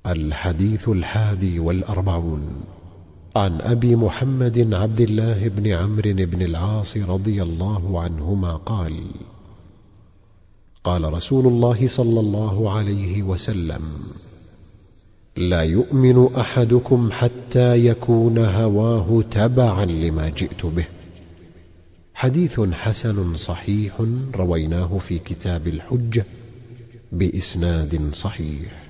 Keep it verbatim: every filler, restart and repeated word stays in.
الحديث الحادي والأربعون. عن أبي محمد عبد الله بن عمرو بن العاص رضي الله عنهما قال: قال رسول الله صلى الله عليه وسلم: لا يؤمن أحدكم حتى يكون هواه تبعا لما جئت به. حديث حسن صحيح رويناه في كتاب الحجة بإسناد صحيح.